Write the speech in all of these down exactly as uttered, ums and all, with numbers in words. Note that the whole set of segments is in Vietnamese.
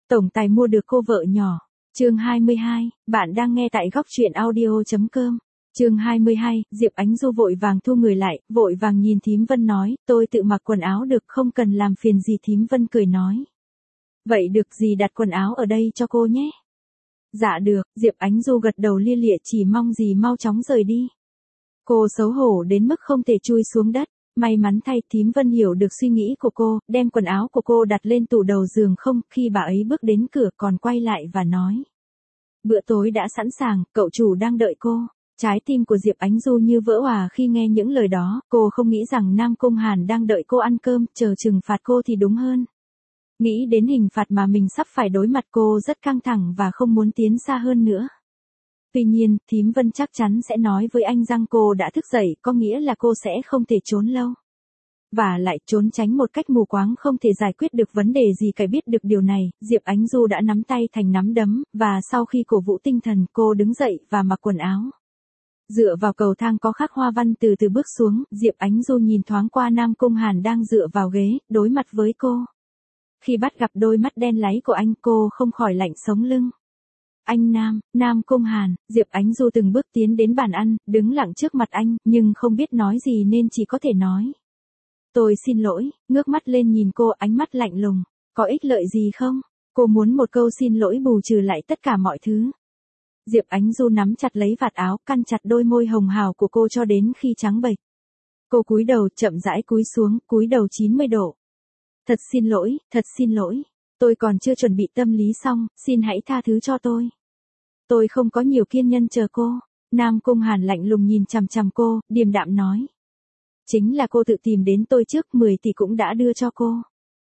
Tổng tài mua được cô vợ nhỏ. Chương hai mươi hai, bạn đang nghe tại góc truyện audio chấm com. Chương hai mươi hai, Diệp Ánh Du vội vàng thu người lại, vội vàng nhìn Thím Vân nói, tôi tự mặc quần áo được, không cần làm phiền gì. Thím Vân cười nói. Vậy được, gì đặt quần áo ở đây cho cô nhé. Dạ được, Diệp Ánh Du gật đầu lia lịa, chỉ mong gì mau chóng rời đi. Cô xấu hổ đến mức không thể chui xuống đất. May mắn thay, Thím Vân hiểu được suy nghĩ của cô, đem quần áo của cô đặt lên tủ đầu giường. Không, khi bà ấy bước đến cửa còn quay lại và nói. Bữa tối đã sẵn sàng, cậu chủ đang đợi cô. Trái tim của Diệp Ánh Du như vỡ òa khi nghe những lời đó, cô không nghĩ rằng Nam Cung Hàn đang đợi cô ăn cơm, chờ trừng phạt cô thì đúng hơn. Nghĩ đến hình phạt mà mình sắp phải đối mặt, cô rất căng thẳng và không muốn tiến xa hơn nữa. Tuy nhiên, Thím Vân chắc chắn sẽ nói với anh rằng cô đã thức dậy, có nghĩa là cô sẽ không thể trốn lâu. Và lại trốn tránh một cách mù quáng không thể giải quyết được vấn đề gì cả. Biết được điều này, Diệp Ánh Du đã nắm tay thành nắm đấm, và sau khi cổ vũ tinh thần, cô đứng dậy và mặc quần áo. Dựa vào cầu thang có khắc hoa văn từ từ bước xuống, Diệp Ánh Du nhìn thoáng qua Nam Cung Hàn đang dựa vào ghế, đối mặt với cô. Khi bắt gặp đôi mắt đen láy của anh, cô không khỏi lạnh sống lưng. Anh Nam, Nam Cung Hàn, Diệp Ánh Du từng bước tiến đến bàn ăn, đứng lặng trước mặt anh, nhưng không biết nói gì nên chỉ có thể nói. Tôi xin lỗi, ngước mắt lên nhìn cô, ánh mắt lạnh lùng. Có ích lợi gì không? Cô muốn một câu xin lỗi bù trừ lại tất cả mọi thứ. Diệp Ánh Du nắm chặt lấy vạt áo, căn chặt đôi môi hồng hào của cô cho đến khi trắng bệch. Cô cúi đầu, chậm rãi cúi xuống, cúi đầu chín mươi độ. Thật xin lỗi, thật xin lỗi. Tôi còn chưa chuẩn bị tâm lý xong, xin hãy tha thứ cho tôi. Tôi không có nhiều kiên nhẫn chờ cô. Nam Cung Hàn lạnh lùng nhìn chằm chằm cô, điềm đạm nói. Chính là cô tự tìm đến tôi trước, mười tỷ cũng đã đưa cho cô.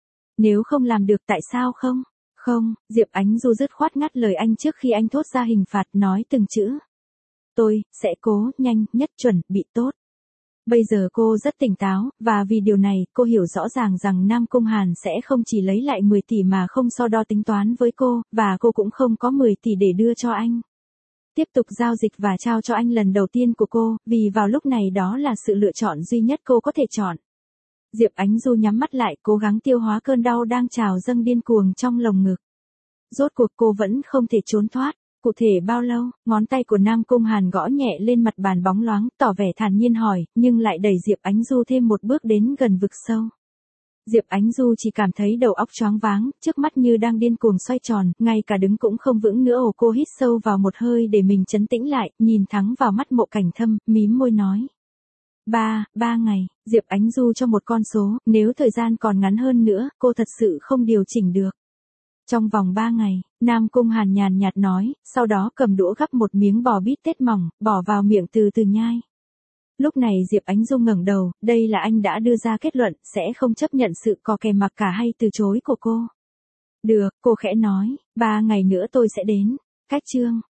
Nếu không làm được tại sao không? Không, Diệp Ánh Du dứt khoát ngắt lời anh trước khi anh thốt ra hình phạt, nói từng chữ. Tôi, sẽ cố, nhanh, nhất, chuẩn, bị tốt. Bây giờ cô rất tỉnh táo, và vì điều này, cô hiểu rõ ràng rằng Nam Cung Hàn sẽ không chỉ lấy lại mười tỷ mà không so đo tính toán với cô, và cô cũng không có mười tỷ để đưa cho anh. Tiếp tục giao dịch và trao cho anh lần đầu tiên của cô, vì vào lúc này đó là sự lựa chọn duy nhất cô có thể chọn. Diệp Ánh Du nhắm mắt lại, cố gắng tiêu hóa cơn đau đang trào dâng điên cuồng trong lồng ngực. Rốt cuộc cô vẫn không thể trốn thoát. Cụ thể bao lâu? Ngón tay của Nam Cung Hàn gõ nhẹ lên mặt bàn bóng loáng, tỏ vẻ thản nhiên hỏi, nhưng lại đẩy Diệp Ánh Du thêm một bước đến gần vực sâu. Diệp Ánh Du chỉ cảm thấy đầu óc choáng váng, trước mắt như đang điên cuồng xoay tròn, ngay cả đứng cũng không vững nữa. Ồ, cô hít sâu vào một hơi để mình trấn tĩnh lại, nhìn thẳng vào mắt Mộ Cảnh Thâm, mím môi nói. Ba, ba ngày, Diệp Ánh Du cho một con số, nếu thời gian còn ngắn hơn nữa, cô thật sự không điều chỉnh được. Trong vòng ba ngày, Nam Cung Hàn nhàn nhạt nói, sau đó cầm đũa gắp một miếng bò bít tết mỏng, bỏ vào miệng từ từ nhai. Lúc này Diệp Ánh Du ngẩng đầu, đây là anh đã đưa ra kết luận, sẽ không chấp nhận sự có kè mặc cả hay từ chối của cô. Được, cô khẽ nói, ba ngày nữa tôi sẽ đến. Cách chương.